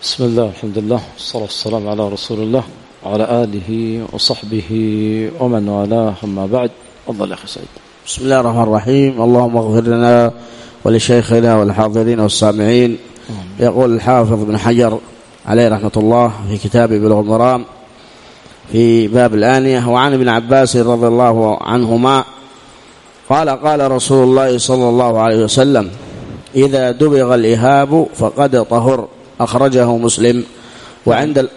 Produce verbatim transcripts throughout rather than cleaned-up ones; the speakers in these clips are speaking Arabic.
بسم الله الحمد لله والصلاة والسلام على رسول الله وعلى آله وصحبه ومن والاه، أما بعد. تفضل يا أخي سعيد. بسم الله الرحمن الرحيم. اللهم اغفر لنا ولشيخنا والحاضرين والسامعين. يقول الحافظ ابن حجر عليه رحمة الله في كتابه بلوغ المرام في باب الآنية: وعن ابن عباس رضي الله عنهما قال قال رسول الله صلى الله عليه وسلم: إذا دبغ الإهاب فقد طهر، أخرجه مسلم. وعند ال...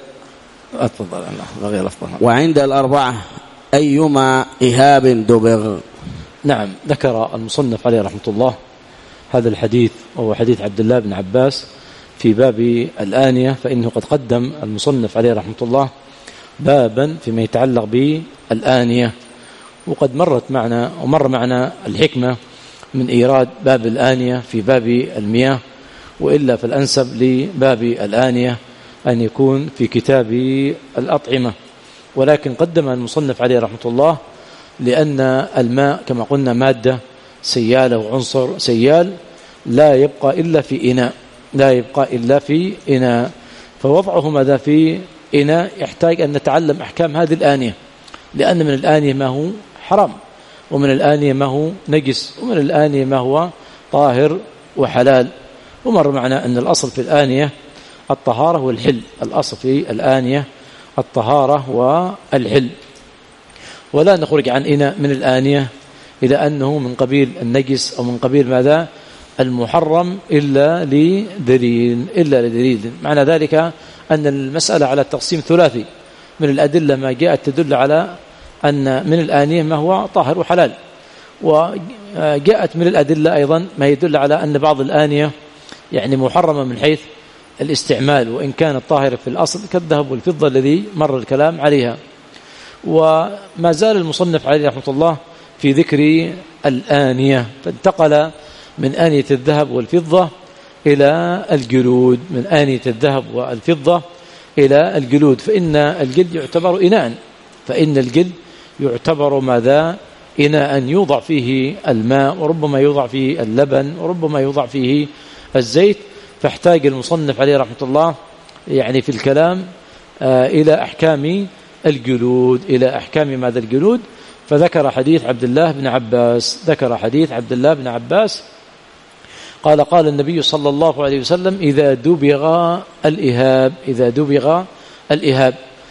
وعند الأربعة أيما إهاب دبغ. نعم، ذكر المصنف عليه رحمة الله هذا الحديث، وهو حديث عبد الله بن عباس في باب الآنية، فإنه قد قدم المصنف عليه رحمة الله بابا فيما يتعلق بالآنية، وقد مرت معنا ومر معنا الحكمة من إيراد باب الآنية في باب المياه، وإلا فالأنسب لباب الآنية أن يكون في كتاب الأطعمة، ولكن قدم المصنف عليه رحمة الله لأن الماء كما قلنا مادة سيالة وعنصر سيال لا يبقى إلا في إناء لا يبقى إلا في إناء فوضعه ماذا في إناء يحتاج أن نتعلم أحكام هذه الآنية، لأن من الآنية ما هو حرام، ومن الآنية ما هو نجس، ومن الآنية ما هو طاهر وحلال. ومر معنا أن الأصل في الآنية الطهارة والحل، الأصل في الآنية الطهارة والحل، ولا نخرج عن إناء من الآنية إلى أنه من قبيل النجس أو من قبيل ماذا المحرم إلا لدليل إلا لدليل معنى ذلك أن المسألة على التقسيم ثلاثي: من الأدلة ما جاءت تدل على أن من الآنية ما هو طاهر وحلال، وجاءت من الأدلة أيضا ما يدل على أن بعض الآنية يعني محرمة من حيث الاستعمال، وإن كانت طاهرة في الأصل كالذهب والفضة الذي مر الكلام عليها. وما زال المصنف عليه رحمة الله في ذكر الآنية، فانتقل من آنية الذهب والفضة إلى الجلود، من آنية الذهب والفضة إلى الجلود، فإن الجلد يعتبر إناء فإن الجلد يعتبر ماذا إناء يوضع فيه الماء، وربما يوضع فيه اللبن، وربما يوضع فيه الزيت. فاحتاج المصنف عليه رحمة الله يعني في الكلام آه إلى أحكام الجلود إلى أحكام ماذا الجلود فذكر حديث عبد الله بن عباس ذكر حديث عبد الله بن عباس قال قال النبي صلى الله عليه وسلم: إذا دبغ الإهاب إذا دبغ الإهاب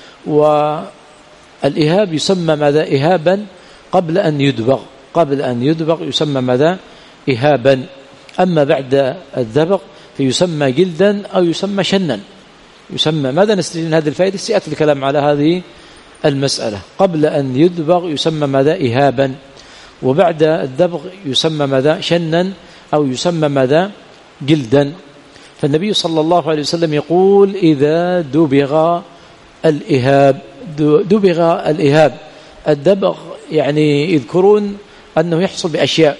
والإهاب يسمى ماذا إهابا قبل أن يدبغ قبل أن يدبغ يسمى ماذا إهابا، أما بعد الدبغ فيسمى جلدا أو يسمى شنا. يسمى ماذا نستفيد من هذه الفائدة؟ سيأتي الكلام على هذه المسألة. قبل أن يدبغ يسمى ماذا إهابا، وبعد الدبغ يسمى ماذا شنا أو يسمى ماذا جلدا. فالنبي صلى الله عليه وسلم يقول: إذا دبغ الإهاب دبغ الإهاب الدبغ يعني يذكرون أنه يحصل بأشياء،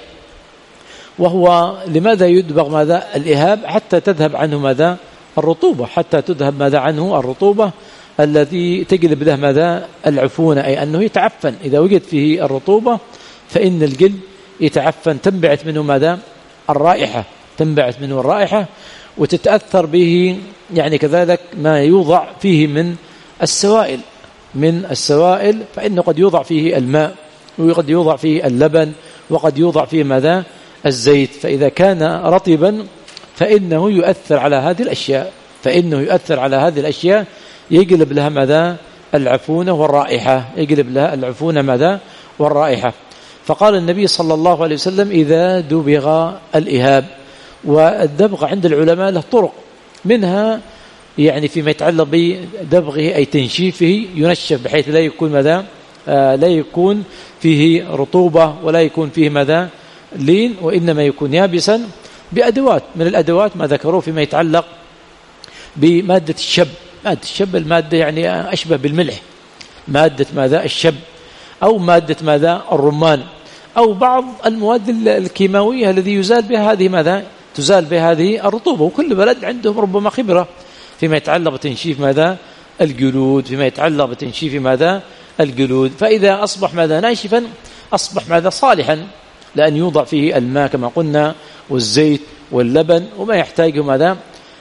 وهو لماذا يدبغ ماذا الإهاب؟ حتى تذهب عنه ماذا الرطوبة حتى تذهب ماذا عنه الرطوبة الذي تجلب له ماذا العفونة، أي أنه يتعفن. إذا وجد فيه الرطوبة فإن الجلد يتعفن، تنبعث منه ماذا الرائحة تنبعث منه الرائحة وتتأثر به، يعني كذلك ما يوضع فيه من السوائل من السوائل فإنه قد يوضع فيه الماء، وقد يوضع فيه اللبن، وقد يوضع فيه ماذا الزيت. فإذا كان رطبا فإنه يؤثر على هذه الأشياء فإنه يؤثر على هذه الأشياء يجلب لها ماذا العفونة والرائحة يجلب لها العفونة ماذا والرائحة. فقال النبي صلى الله عليه وسلم: إذا دبغ الإهاب. والدبغ عند العلماء له طرق، منها يعني فيما يتعلق بدبغه أي تنشيفه، ينشف بحيث لا يكون ماذا آه لا يكون فيه رطوبة ولا يكون فيه ماذا لين، وإنما يكون يابسا بأدوات من الأدوات ما ذكروه فيما يتعلق بمادة الشب. مادة الشب المادة يعني أشبه بالملح، مادة ماذا الشب، أو مادة ماذا الرمان، أو بعض المواد الكيماوية الذي يزال بها هذه ماذا تزال بها هذه الرطوبة. وكل بلد عندهم ربما خبرة فيما يتعلق بتنشيف ماذا الجلود فيما يتعلق بتنشيف ماذا الجلود. فإذا أصبح ماذا ناشفا أصبح ماذا صالحا لأن يوضع فيه الماء كما قلنا والزيت واللبن وما يحتاجه ماذا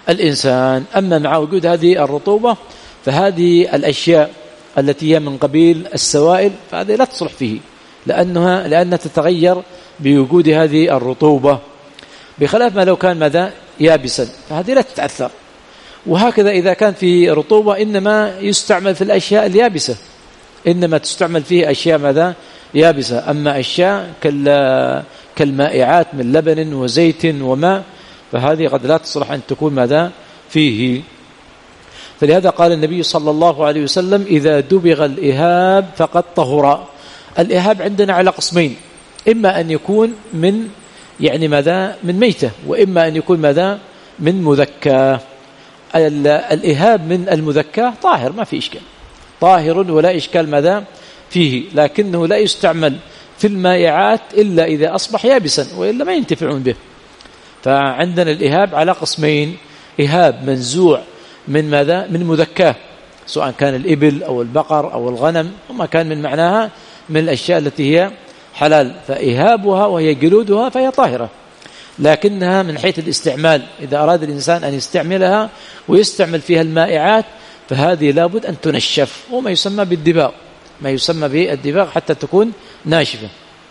الإنسان. أما مع وجود هذه الرطوبة فهذه الأشياء التي هي من قبيل السوائل فهذه لا تصلح فيه، لأنها لأنها تتغير بوجود هذه الرطوبة، بخلاف ما لو كان ماذا يابسا فهذه لا تتأثر. وهكذا إذا كان في رطوبة إنما يستعمل في الأشياء اليابسة، إنما تستعمل فيه أشياء ماذا يابسة. أما أشياء كالمائعات من لبن وزيت وماء فهذه قد لا تصلح أن تكون ماذا فيه. فلهذا قال النبي صلى الله عليه وسلم إذا دبغ الإهاب فقد طهر. الإهاب عندنا على قسمين، إما أن يكون من يعني ماذا من ميتة، وإما أن يكون ماذا من مذكى. الإهاب من المذكى طاهر ما في إشكال، طاهر ولا إشكال ماذا فيه، لكنه لا يستعمل في المائعات إلا إذا أصبح يابسا وإلا ما ينتفعون به. فعندنا الإهاب على قسمين، إهاب منزوع من ماذا من مذكاه، سواء كان الإبل أو البقر أو الغنم وما كان من معناها من الأشياء التي هي حلال، فإهابها وهي جلودها فهي طاهرة، لكنها من حيث الاستعمال إذا أراد الإنسان أن يستعملها ويستعمل فيها المائعات فهذه لابد أن تنشف، وما يسمى بالدباغ، ما يسمى بالدباغ حتى تكون ناشفة.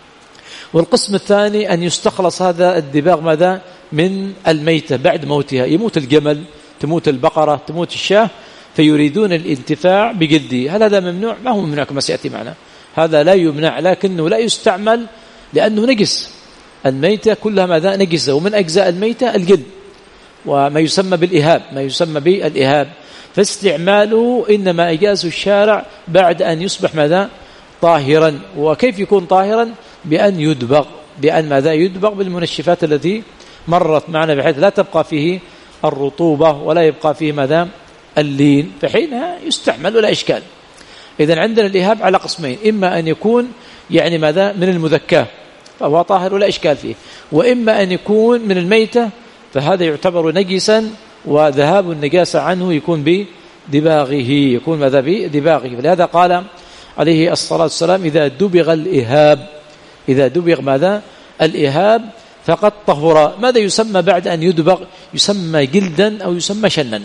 والقسم الثاني أن يستخلص هذا الدباغ ماذا من الميتة بعد موتها، يموت الجمل، تموت البقرة، تموت الشاة، فيريدون الانتفاع بجلده. هل هذا ممنوع؟ ما هو ممنوع كما سيأتي معنا، هذا لا يمنع، لكنه لا يستعمل لأنه نجس. الميتة كلها ماذا نجسة، ومن أجزاء الميتة الجلد وما يسمى بالإهاب، ما يسمى بالإهاب، فاستعماله إنما أجازه الشارع بعد أن يصبح ماذا طاهرا. وكيف يكون طاهرا؟ بأن يدبغ، بأن ماذا يدبغ بالمنشفات التي مرت معنا بحيث لا تبقى فيه الرطوبة ولا يبقى فيه ماذا اللين، فحينها يستعمل ولا إشكال. إذن عندنا الإهاب على قسمين، إما أن يكون يعني ماذا من المذكاه فهو طاهر ولا إشكال فيه، وإما أن يكون من الميتة فهذا يعتبر نجسا وذهاب النجاسة عنه يكون بدباغه، يكون ماذا بدباغه. فلهذا قال عليه الصلاة والسلام إذا دبغ الإهاب، إذا دبغ ماذا الإهاب فقد طهر. ماذا يسمى بعد أن يدبغ؟ يسمى جلدا أو يسمى شنا،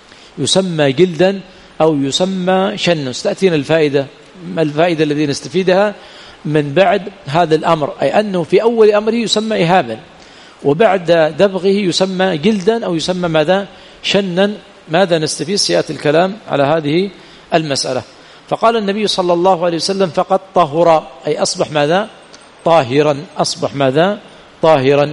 يسمى جلدا أو يسمى شنا. ستأتينا الفائدة، ما الفائدة التي نستفيدها من بعد هذا الأمر، أي أنه في أول أمره يسمى إهابا، وبعد دبغه يسمى جلدا أو يسمى ماذا شنا. ماذا نستفيد؟ سيأتي الكلام على هذه المسألة. فقال النبي صلى الله عليه وسلم فقد طهر، أي أصبح ماذا طاهرا، أصبح ماذا طاهرا.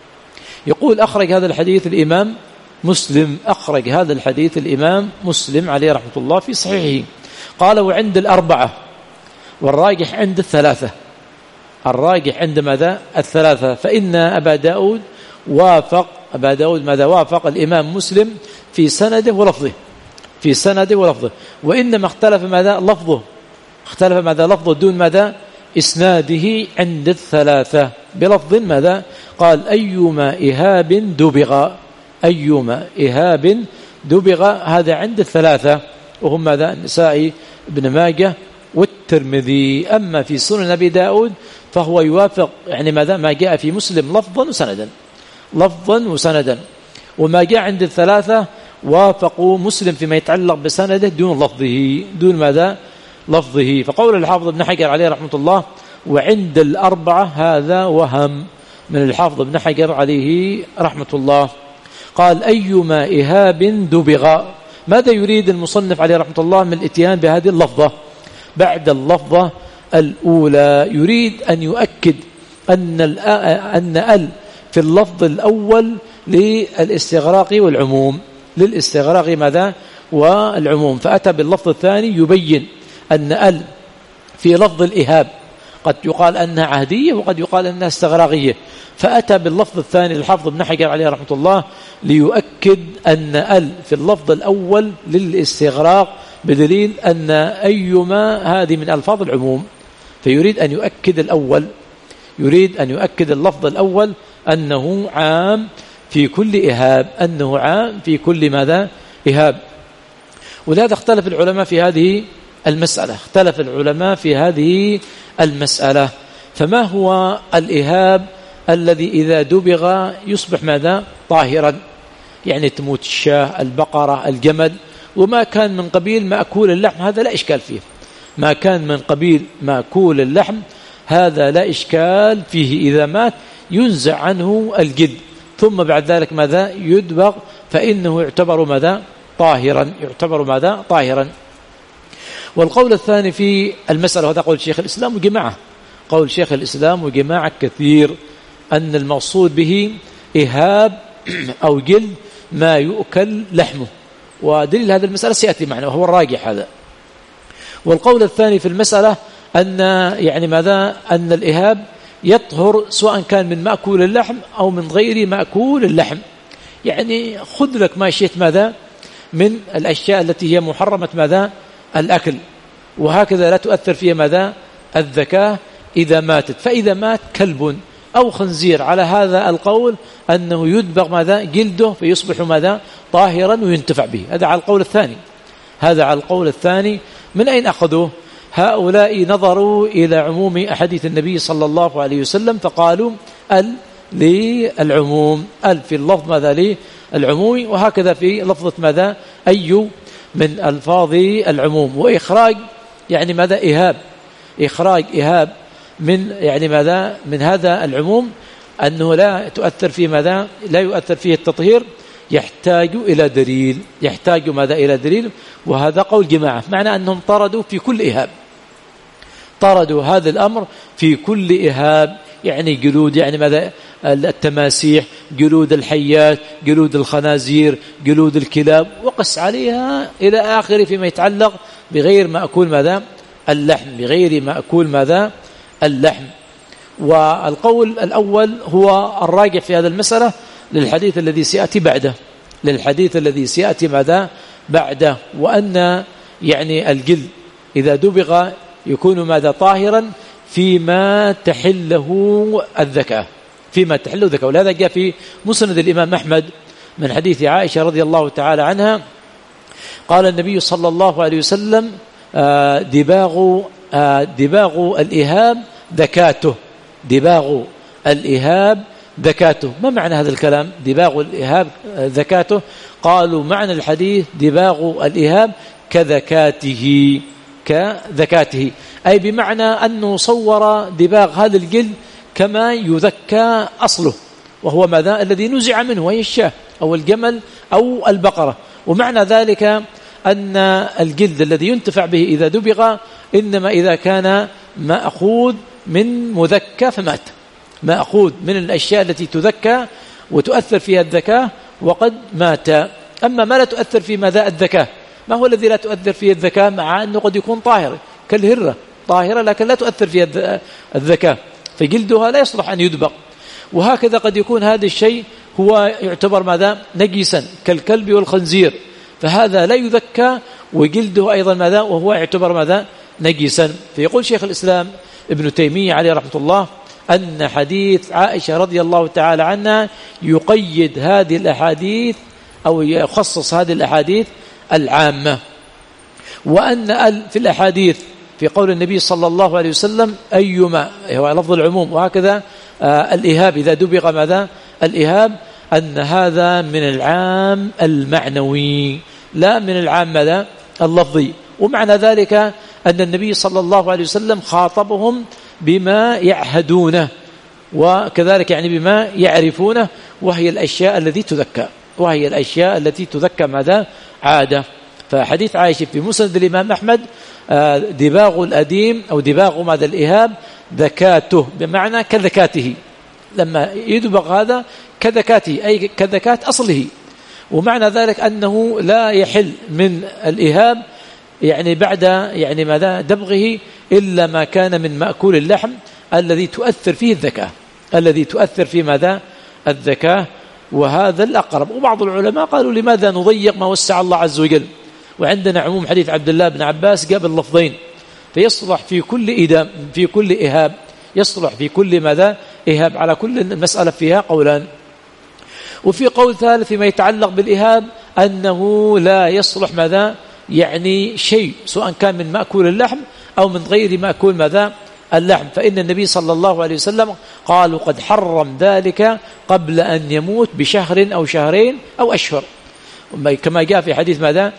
يقول أخرج هذا الحديث الإمام مسلم، أخرج هذا الحديث الإمام مسلم عليه رحمة الله في صحيحه. قال وعند الأربعة، والراجح عند الثلاثة، الراجح عند ماذا الثلاثة، فإن أبا داود وافق، أبا داود ماذا وافق الإمام مسلم في سنده ولفظه، في سنده ولفظه، وإنما اختلف ماذا لفظه، اختلف ماذا لفظه دون ماذا إسناده عند الثلاثة بلفظ ماذا قال أيما إهاب دبغ، أيما إهاب دبغ، هذا عند الثلاثة وهم ماذا النسائي ابن ماجه والترمذي. أما في سنن أبي داود فهو يوافق يعني ماذا ما جاء في مسلم لفظا وسندا، لفظا وسندا، وما جاء عند الثلاثة وافقوا مسلم فيما يتعلق بسنده دون لفظه، دون ماذا لفظه. فقول الحافظ ابن حجر عليه رحمة الله وعند الأربعة هذا وهم من الحافظ ابن حجر عليه رحمة الله. قال أيما إهاب دبغ، ماذا يريد المصنف عليه رحمة الله من الاتيان بهذه اللفظة بعد اللفظة الأولى؟ يريد أن يؤكد أن أن ال في اللفظ الأول للاستغراق والعموم، للاستغراق ماذا والعموم، فأتى باللفظ الثاني يبين أن ال في لفظ الإهاب قد يقال أنها عهدية وقد يقال أنها استغراقية، فأتى باللفظ الثاني للحافظ ابن حجر عليه رحمة الله ليؤكد أن ال في اللفظ الأول للاستغراق، بدليل أن أيما هذه من ألفاظ العموم، فيريد أن يؤكد الأول، يريد أن يؤكد اللفظ الأول أنه عام في كل إهاب، أنه عام في كل ماذا إهاب. ولهذا اختلف العلماء في هذه المسألة، اختلف العلماء في هذه المسألة. فما هو الإهاب الذي إذا دبغ يصبح ماذا طاهرا؟ يعني تموت الشاة، البقرة، الجمل، وما كان من قبيل مأكول اللحم هذا لا إشكال فيه. ما كان من قبيل مأكول اللحم هذا لا إشكال فيه، إذا مات ينزع عنه الجلد ثم بعد ذلك ماذا يدبغ، فإنه يعتبر ماذا طاهرا، يعتبر ماذا طاهرا. والقول الثاني في المسألة، وهذا قول شيخ الإسلام وجماعة، قول شيخ الإسلام وجماعة كثير، أن المقصود به إهاب أو جلد ما يؤكل لحمه، ودليل هذا المسألة سيأتي معنا وهو الراجح هذا. والقول الثاني في المسألة أن يعني ماذا أن الإهاب يطهر سواء كان من مأكول اللحم أو من غير مأكول اللحم، يعني خذ لك ما شئت ماذا من الأشياء التي هي محرمة ماذا الأكل، وهكذا لا تؤثر فيها ماذا الذكاة إذا ماتت. فإذا مات كلب أو خنزير على هذا القول أنه يدبغ ماذا جلده فيصبح ماذا طاهرا وينتفع به. هذا على القول الثاني، هذا على القول الثاني. من أين أخذوه؟ هؤلاء نظروا إلى عموم أحاديث النبي صلى الله عليه وسلم فقالوا ال للعموم، ال في اللفظ ماذا للعموم، وهكذا في لفظة ماذا أي من ألفاظ العموم. وإخراج يعني ماذا إهاب، إخراج إهاب من يعني ماذا من هذا العموم أنه لا تؤثر فيه ماذا لا يؤثر فيه التطهير، يحتاج إلى دليل، يحتاج ماذا إلى دليل. وهذا قول جماعة، معنى أنهم طردوا في كل إهاب، طردوا هذا الأمر في كل إهاب، يعني جلود يعني ماذا التماسيح، جلود الحيات، جلود الخنازير، جلود الكلاب، وقس عليها إلى آخره فيما يتعلق بغير مأكول ماذا اللحم، بغير مأكول ماذا اللحم. والقول الأول هو الراجح في هذا المسألة للحديث الذي سيأتي بعده، للحديث الذي سيأتي ماذا بعده، وأن يعني الجلد إذا دبغ يكون ماذا طاهرا فيما تحله الذكاء، فيما تحله الذكاء. ولهذا جاء في مسند الإمام أحمد من حديث عائشة رضي الله تعالى عنها قال النبي صلى الله عليه وسلم دباغ دباغ الإهاب ذكاته، دباغ الإهاب ذكاته. ما معنى هذا الكلام دباغ الإهاب ذكاته؟ قالوا معنى الحديث دباغ الإهاب كذكاته، كذكاته، أي بمعنى أنه صور دباغ هذا الجلد كما يذكى أصله، وهو ماذا الذي نزع منه، وهي الشاة أو الجمل أو البقرة. ومعنى ذلك أن الجلد الذي ينتفع به إذا دبغ إنما إذا كان مأخوذ من مذكى فمات، مأخوذ من الأشياء التي تذكى وتؤثر فيها الذكاء وقد مات. أما ما لا تؤثر في ماذا الذكاء، ما هو الذي لا تؤثر فيه الذكاء مع أنه قد يكون طاهر كالهرة طاهرة لكن لا تؤثر فيها الذكاء فجلدها لا يصلح أن يدبغ. وهكذا قد يكون هذا الشيء هو يعتبر ماذا نجسا كالكلب والخنزير، فهذا لا يذكى وجلده أيضا ماذا وهو يعتبر ماذا نجسا. فيقول شيخ الإسلام ابن تيمية عليه رحمة الله أن حديث عائشة رضي الله تعالى عنها يقيد هذه الأحاديث أو يخصص هذه الأحاديث العامة، وأن في الأحاديث في قول النبي صلى الله عليه وسلم أيما هو لفظ العموم، وهكذا آه الإهاب إذا دبغ ماذا الإهاب، أن هذا من العام المعنوي لا من العام ماذا اللفظي. ومعنى ذلك أن النبي صلى الله عليه وسلم خاطبهم بما يعهدونه وكذلك يعني بما يعرفونه، وهي الأشياء التي تذكى، وهي الأشياء التي تذكى ماذا عادة. فحديث عائشة في مسند الإمام أحمد دباغ الأديم أو دباغ ماذا الإهاب ذكاته بمعنى كذكاته، لما يدبغ هذا كذكاته أي كذكات أصله. ومعنى ذلك أنه لا يحل من الإهاب يعني بعد يعني ماذا دبغه إلا ما كان من مأكول اللحم الذي تؤثر فيه الذكاء، الذي تؤثر فيه ماذا الذكاء، وهذا الأقرب. وبعض العلماء قالوا لماذا نضيق ما وسع الله عز وجل، وعندنا عموم حديث عبد الله بن عباس قابل اللفظين فيصلح في كل إدام في كل إهاب، يصلح في كل ماذا إهاب، على كل المسألة فيها قولان. وفي قول ثالث فيما يتعلق بالإهاب أنه لا يصلح ماذا يعني شيء سواء كان من مأكول اللحم أو من غير مأكول ماذا اللحم، فإن النبي صلى الله عليه وسلم قالوا قد حرم ذلك قبل أن يموت بشهر أو شهرين أو أشهر، كما جاء في حديث ماذا؟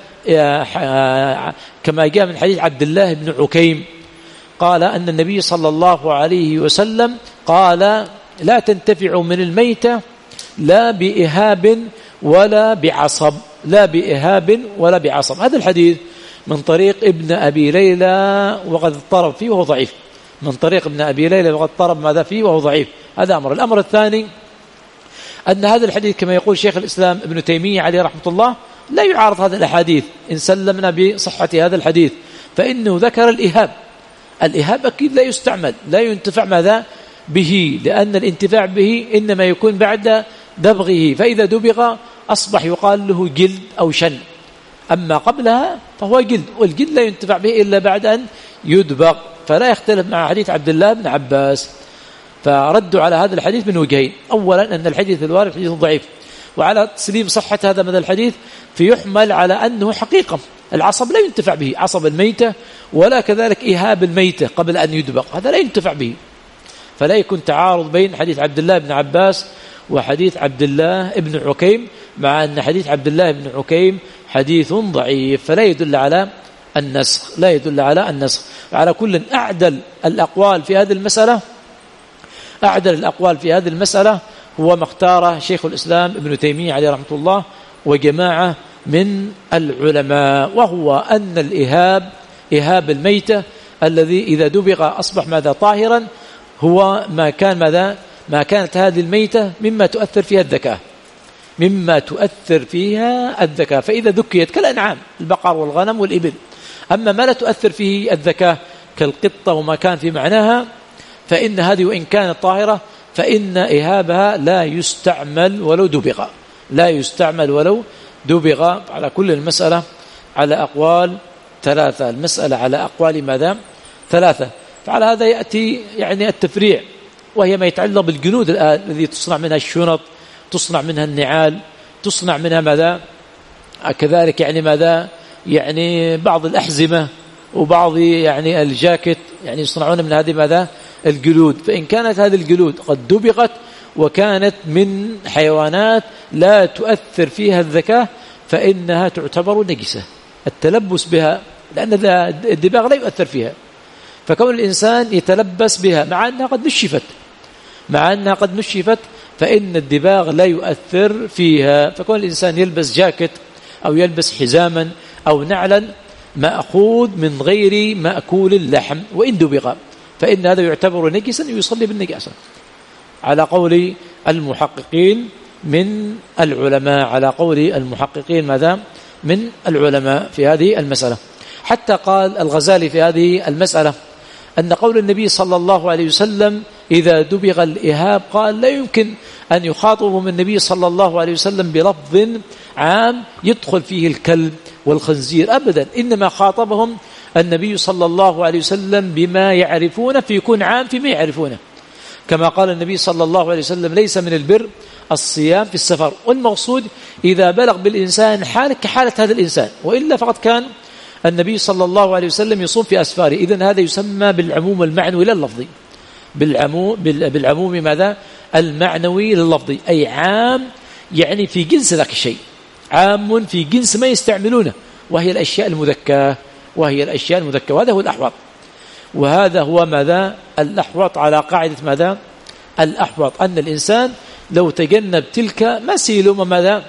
كما جاء من حديث عبد الله بن عكيم قال أن النبي صلى الله عليه وسلم قال لا تنتفعوا من الميتة لا بإهاب ولا بعصب، لا بإهاب ولا بعصب. هذا الحديث من طريق ابن أبي ليلى وقد اضطرب فيه وهو ضعيف، من طريق ابن أبي ليلى وقد اضطرب ماذا فيه وهو ضعيف. هذا أمر. الأمر الثاني أن هذا الحديث كما يقول شيخ الإسلام ابن تيمية عليه رحمة الله لا يعارض هذا الأحاديث إن سلمنا بصحة هذا الحديث، فإنه ذكر الإهاب. الإهاب أكيد لا يستعمل، لا ينتفع ماذا به، لأن الانتفاع به إنما يكون بعد دبغه، فإذا دبغ أصبح يقال له جلد أو شن، أما قبلها فهو جلد، والجلد لا ينتفع به إلا بعد أن يدبغ، فلا يختلف مع حديث عبد الله بن عباس. فردوا على هذا الحديث من وجهين: أولا أن الحديث الوارد حديث ضعيف، وعلى تسليم صحة هذا من الحديث فيحمل على أنه حقيقة العصب لا ينتفع به، عصب الميتة ولا كذلك إهاب الميتة قبل أن يدبغ، هذا لا ينتفع به، فلا يكون تعارض بين حديث عبد الله بن عباس وحديث عبد الله بن عكيم، مع أن حديث عبد الله بن عكيم حديث ضعيف، فلا يدل على النسخ، لا يدل على النسخ. على كل أعدل الأقوال في هذه المسألة أعدل الأقوال في هذه المسألة هو ما اختاره شيخ الإسلام ابن تيمية عليه رحمة الله وجماعة من العلماء، وهو أن الإهاب إهاب الميتة الذي إذا دبغ أصبح ماذا طاهرا هو ما كان ماذا ما كانت هذه الميتة مما تؤثر فيها الذكاء، مما تؤثر فيها الذكاء، فإذا ذكيت كالأنعام البقر والغنم والإبل. أما ما لا تؤثر فيه الذكاء كالقطة وما كان في معناها فإن هذه وإن كانت طاهرة فإن إهابها لا يستعمل ولو دبغ، لا يستعمل ولو دبغ. على كل المسألة على أقوال ثلاثة، المسألة على أقوال ماذا ثلاثة. فعلى هذا يأتي يعني التفريع، وهي ما يتعلق بالجلود الآن الذي تصنع منها الشنط، تصنع منها النعال، تصنع منها ماذا كذلك يعني ماذا يعني بعض الأحزمة وبعض يعني الجاكيت، يعني يصنعون من هذه ماذا الجلود. فإن كانت هذه الجلود قد دبغت وكانت من حيوانات لا تؤثر فيها الذكاء فإنها تعتبر نجسة التلبس بها، لأن الدباغ لا يؤثر فيها. فكون الإنسان يتلبس بها مع أنها قد نشفت مع أنها قد نشفت فإن الدباغ لا يؤثر فيها. فكون الإنسان يلبس جاكيت أو يلبس حزاما أو نعلا مأخوذ من غير مأكول اللحم وإن دبغ فإن هذا يعتبر نجسا ويصلي بالنجاسة على قول المحققين من العلماء، على قول المحققين ماذا من العلماء في هذه المسألة. حتى قال الغزالي في هذه المسألة أن قول النبي صلى الله عليه وسلم إذا دبغ الإهاب قال لا يمكن أن يخاطبهم النبي صلى الله عليه وسلم بلفظ عام يدخل فيه الكلب والخنزير أبدا، إنما خاطبهم النبي صلى الله عليه وسلم بما يعرفونه فيكون عام فيما يعرفونه، كما قال النبي صلى الله عليه وسلم ليس من البر الصيام في السفر، والمقصود إذا بلغ بالإنسان حالة كحالة هذا الإنسان، وإلا فقد كان النبي صلى الله عليه وسلم يصوم في أسفاره. إذن هذا يسمى بالعموم المعنوي لا اللفظي، بالعموم, بالعموم ماذا المعنوي لللفظي، أي عام يعني في جنس ذاك الشيء، عام في جنس ما يستعملونه وهي الأشياء المذكاة وهي الأشياء المذكاة وهذا هو الأحوط، وهذا هو ماذا الأحوط على قاعدة ماذا الأحوط أن الإنسان لو تجنب تلك ما سيلوم ماذا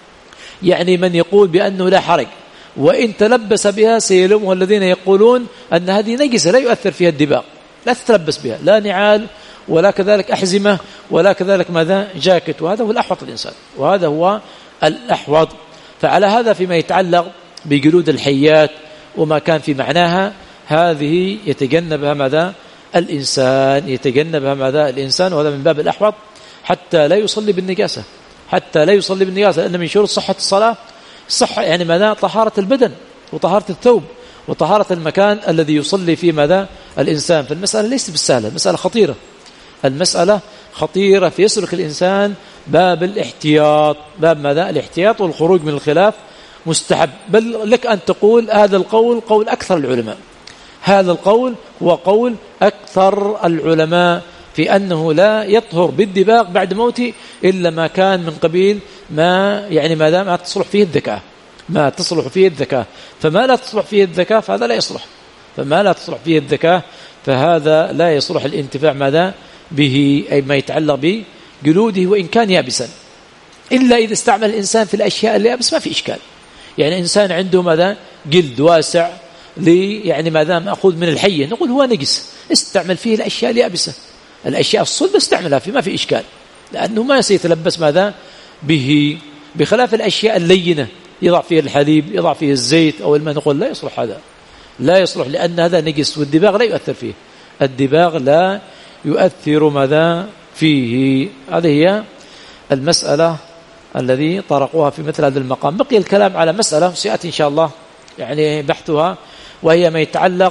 يعني من يقول بأنه لا حرج، وإن تلبس بها سيلومه الذين يقولون أن هذه نجسة لا يؤثر فيها الدباغ، لا تتلبس بها لا نعال ولا كذلك أحزمة ولا كذلك ماذا جاكيت، وهذا هو الأحوط الإنسان وهذا هو الأحوط. فعلى هذا فيما يتعلق بجلود الحيات وما كان في معناها هذه يتجنبها ماذا الإنسان يتجنبها ماذا الإنسان وهذا من باب الأحوط حتى لا يصلي بالنجاسة حتى لا يصلي بالنجاسة لأن من شروط صحة الصلاة الصحة يعني ماذا طهارة البدن وطهارة الثوب وطهارة المكان الذي يصلي فيه ماذا الإنسان. فالمسألة ليست بالسهلة، المسألة خطيرة المسألة خطيرة فيسلك الإنسان باب الاحتياط، باب ماذا الاحتياط والخروج من الخلاف مستحب، بل لك أن تقول هذا القول قول أكثر العلماء هذا القول هو قول أكثر العلماء في أنه لا يطهر بالدباغ بعد موته إلا ما كان من قبيل ما يعني ما دام تصلح فيه الذكاء، ما تصلح فيه الذكاء، فما لا تصلح فيه الذكاء فهذا لا يصلح، فما لا تصلح فيه الذكاء فهذا لا يصلح الانتفاع ماذا به، أي ما يتعلق بجلوده وإن كان يابسا، إلا إذا استعمل الإنسان في الأشياء اللي يابس ما في إشكال. يعني إنسان عنده ماذا جلد واسع لي يعني ما دام أخذ من الحية نقول هو نجس، استعمل فيه الأشياء اليابسة، الأشياء الصلبة استعملها فيه ما في إشكال، لأنه ما سيتلبس ماذا به، بخلاف الأشياء اللينة يضع فيه الحليب يضع فيه الزيت أو الماء نقول لا يصلح، هذا لا يصلح لأن هذا نجس، والدباغ لا يؤثر فيه، الدباغ لا يؤثر ماذا فيه. هذه هي المسألة الذي طرقوها في مثل هذا المقام. بقي الكلام على مسألة سيأتي إن شاء الله يعني بحثها، وهي ما يتعلق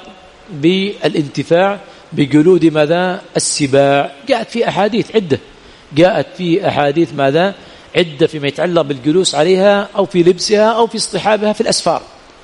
بالانتفاع بجلود ماذا السباع. جاءت في أحاديث عدة، جاءت في أحاديث ماذا عدة فيما يتعلق بالجلوس عليها أو في لبسها أو في اصطحابها في الأسفار،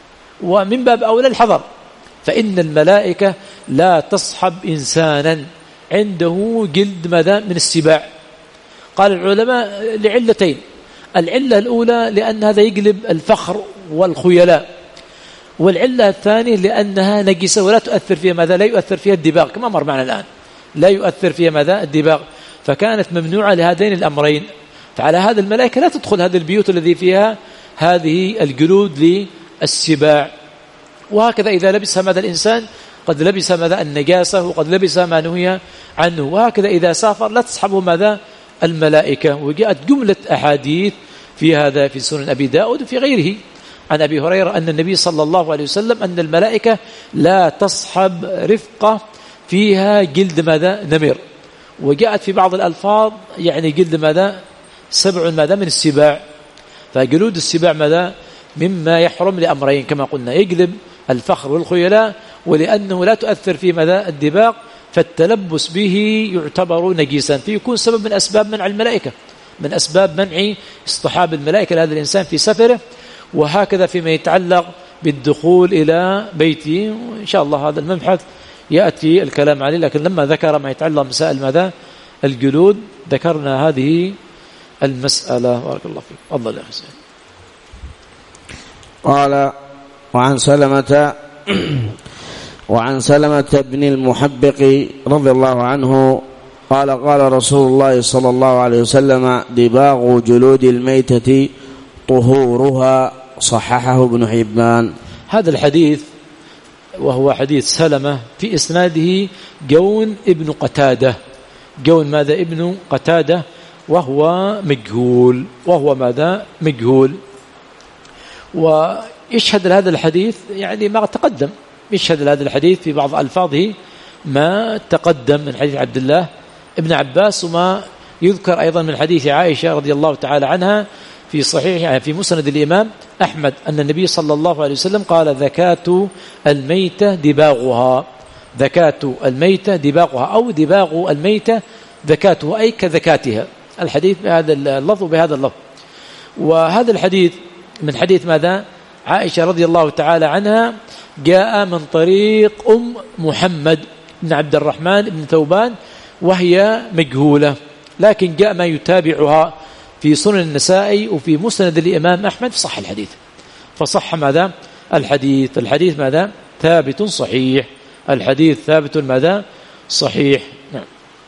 ومن باب أولى الحذر، فإن الملائكة لا تصحب إنسانا عنده جلد ماذا من السباع. قال العلماء لعلتين، العلة الأولى لأن هذا يقلب الفخر والخيلاء، والعلة الثانية لأنها نجسة ولا تؤثر فيها ماذا لا يؤثر فيها الدباغ كما مر معنا الآن، لا يؤثر فيها ماذا الدباغ، فكانت ممنوعة لهذين الأمرين. فعلى هذا الملائكة لا تدخل هذه البيوت الذي فيها هذه الجلود للسباع. وهكذا إذا لبس ماذا الإنسان قد لبس ماذا النجاسة وقد لبس ما نهي عنه، وهكذا إذا سافر لا تصحبه ماذا الملائكة. وجاءت جملة أحاديث في هذا في سنن أبي داود وفي غيره عن أبي هريرة أن النبي صلى الله عليه وسلم أن الملائكة لا تصحب رفقة فيها جلد ماذا نمر، وجاءت في بعض الألفاظ يعني جلد ماذا سبع ماذا من السباع، فجلود السباع ماذا مما يحرم لأمرين كما قلنا، يجلب الفخر والخيلاء، ولأنه لا تؤثر في ماذا الدباغ فالتلبس به يعتبر نجيسا، فيكون سبب من أسباب منع الملائكة، من أسباب منع اصطحاب الملائكة لهذا الإنسان في سفره. وهكذا فيما يتعلق بالدخول إلى بيته، وإن شاء الله هذا المبحث يأتي الكلام عليه، لكن لما ذكر ما يتعلق مسائل ماذا الجلود ذكرنا هذه المسألة. بارك الله فيك. أفضل يا حسين. قال وعن سلمة وعن سلمة بن المحبق رضي الله عنه قال قال رسول الله صلى الله عليه وسلم دباغ جلود الميتة طهورها، صححه ابن حبان. هذا الحديث وهو حديث سلمة في إسناده جون ابن قتادة، جون ماذا ابن قتادة وهو مجهول، وهو ماذا مجهول. ويشهد لهذا الحديث يعني ما تقدم، يشهد لهذا الحديث في بعض ألفاظه ما تقدم من حديث عبد الله ابن عباس، وما يذكر أيضا من حديث عائشة رضي الله تعالى عنها في صحيح يعني في مسند الإمام أحمد أن النبي صلى الله عليه وسلم قال ذكاة الميتة دباغها، ذكاة الميتة دباغها أو دباغ الميتة ذكاته أي كذكاتها، الحديث بهذا اللفظ بهذا اللفظ. وهذا الحديث من حديث ماذا عائشة رضي الله تعالى عنها جاء من طريق أم محمد بن عبد الرحمن بن ثوبان وهي مجهولة، لكن جاء ما يتابعها في سنن النسائي وفي مسند الإمام أحمد فصح الحديث، فصح ماذا الحديث، الحديث ماذا ثابت صحيح، الحديث ثابت ماذا صحيح. نعم.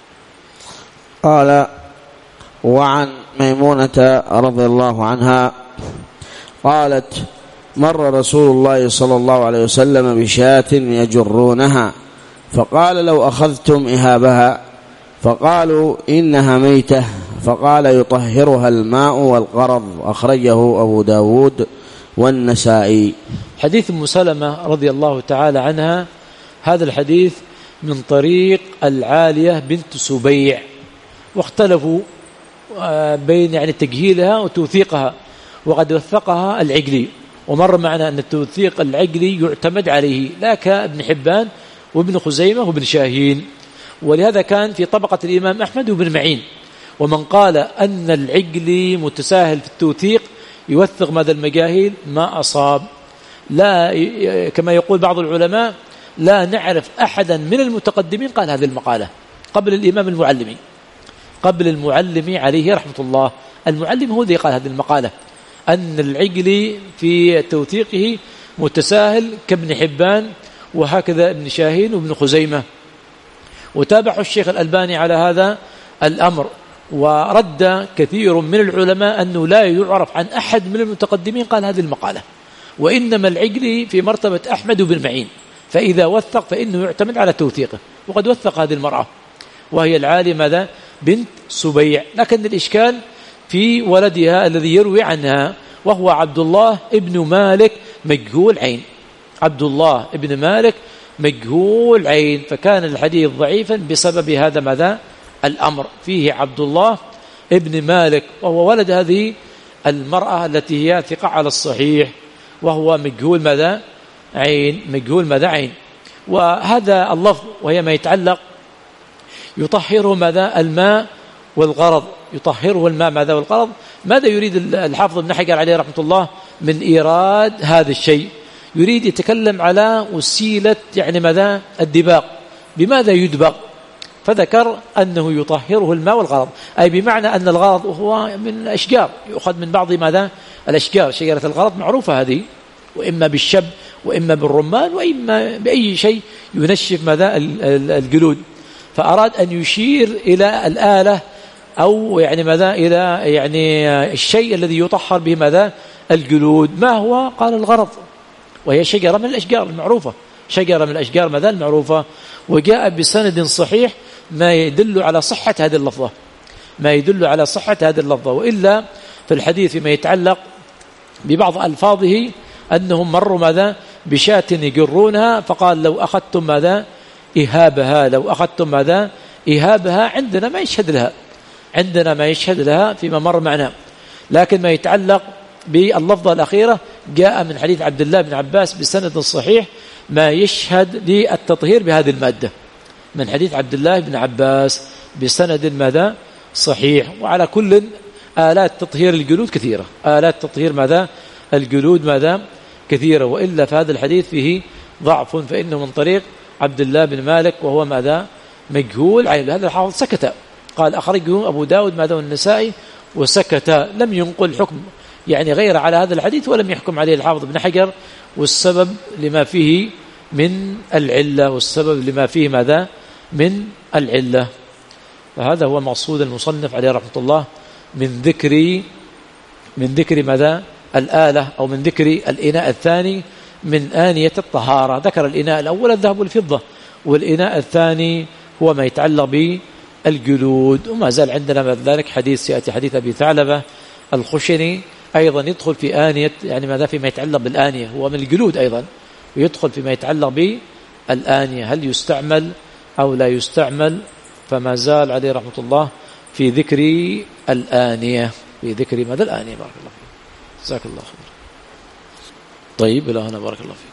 قال وعن ميمونة رضي الله عنها قالت مر رسول الله صلى الله عليه وسلم بشاة يجرونها فقال لو أخذتم إهابها، فقالوا إنها ميتة، فقال يطهرها الماء والقرض، أخرجه أبو داود والنسائي. حديث أم سلمة رضي الله تعالى عنها، هذا الحديث من طريق العالية بنت سبيع، واختلفوا بين يعني تجهيلها وتوثيقها، وقد وثقها العجلي، ومر معنا أن التوثيق العجلي يعتمد عليه لا كابن حبان وابن خزيمة وابن شاهين، ولهذا كان في طبقة الإمام أحمد وابن معين. ومن قال أن العجلي متساهل في التوثيق يوثق ماذا المجاهيل ما أصاب، لا كما يقول بعض العلماء لا نعرف أحدا من المتقدمين قال هذه المقالة قبل الإمام المعلمي، قبل المعلمي عليه رحمة الله. المعلم هو الذي قال هذه المقالة، أن العقلي في توثيقه متساهل كابن حبان وهكذا ابن شاهين وابن خزيمة، وتابع الشيخ الألباني على هذا الأمر، ورد كثير من العلماء أنه لا يعرف عن أحد من المتقدمين قال هذه المقالة، وإنما العقلي في مرتبة أحمد بن معين، فإذا وثق فإنه يعتمد على توثيقه. وقد وثق هذه المرأة وهي العالمة ذا بنت سبيع، لكن الإشكال في ولدها الذي يروي عنها وهو عبد الله ابن مالك مجهول عين، عبد الله ابن مالك مجهول عين، فكان الحديث ضعيفا بسبب هذا ماذا الأمر. فيه عبد الله ابن مالك وهو ولد هذه المرأة التي هي ثقة على الصحيح، وهو مجهول ماذا عين، مجهول ماذا عين. وهذا اللفظ وهي ما يتعلق يطهره ماذا الماء والغرض، يطهره الماء ماذا والغرض. ماذا يريد الحافظ ابن حجر عليه رحمة الله من إيراد هذا الشيء؟ يريد يتكلم على وسيلة يعني ماذا الدباق، بماذا يدبغ، فذكر أنه يطهره الماء والغرض، أي بمعنى أن الغرض هو من الأشجار، يؤخذ من بعض ماذا الأشجار، شجرة الغرض معروفة هذه، وإما بالشب وإما بالرمان وإما بأي شيء ينشف ماذا الجلود. فأراد أن يشير إلى الآلة أو يعني ماذا إلى يعني الشيء الذي يطهر به ماذا الجلود. ما هو؟ قال الغرض، وهي شجرة من الأشجار المعروفة، شجرة من الأشجار ماذا المعروفة. وجاء بسند صحيح ما يدل على صحة هذه اللفظة، ما يدل على صحة هذه اللفظة. وإلا في الحديث فيما يتعلق ببعض ألفاظه أنهم مروا ماذا بشاة يجرونها، فقال لو أخذتم ماذا إهابها، لو أخذتم ماذا إهابها، عندنا ما يشهد لها، عندنا ما يشهد لها فيما مر معنا. لكن ما يتعلق باللفظة الأخيرة جاء من حديث عبد الله بن عباس بسند صحيح ما يشهد للتطهير بهذه المادة، من حديث عبد الله بن عباس بسند ماذا صحيح. وعلى كل آلات تطهير الجلود كثيرة، آلات تطهير ماذا الجلود ماذا كثيرة. وإلا فهذا الحديث فيه ضعف، فإنه من طريق عبد الله بن مالك وهو ماذا مجهول عين. هذا الحافظ سكت، قال أخرجه أبو داود ماذا والنسائي وسكت، لم ينقل حكم يعني غير على هذا الحديث، ولم يحكم عليه الحافظ بن حجر، والسبب لما فيه من العلة، والسبب لما فيه ماذا من العلة. فهذا هو مقصود المصنف عليه رحمة الله من ذكر من ذكر ماذا الآلة، أو من ذكر الإناء الثاني من آنية الطهارة. ذكر الإناء الأول الذهب والفضة، والإناء الثاني هو ما يتعلق بالجلود. وما زال عندنا بعد ذلك حديث سيأتي حديث أبي ثعلبة الخشني أيضا يدخل في آنية يعني ماذا فيما يتعلق بالآنية، هو من الجلود أيضا، ويدخل فيما يتعلق بالآنية هل يستعمل أو لا يستعمل. فما زال عليه رحمة الله في ذكر الآنية، في ذكر ماذا الآنية. بارك الله فيك، جزاك الله خير. طيب إلى هنا، بارك الله فيك.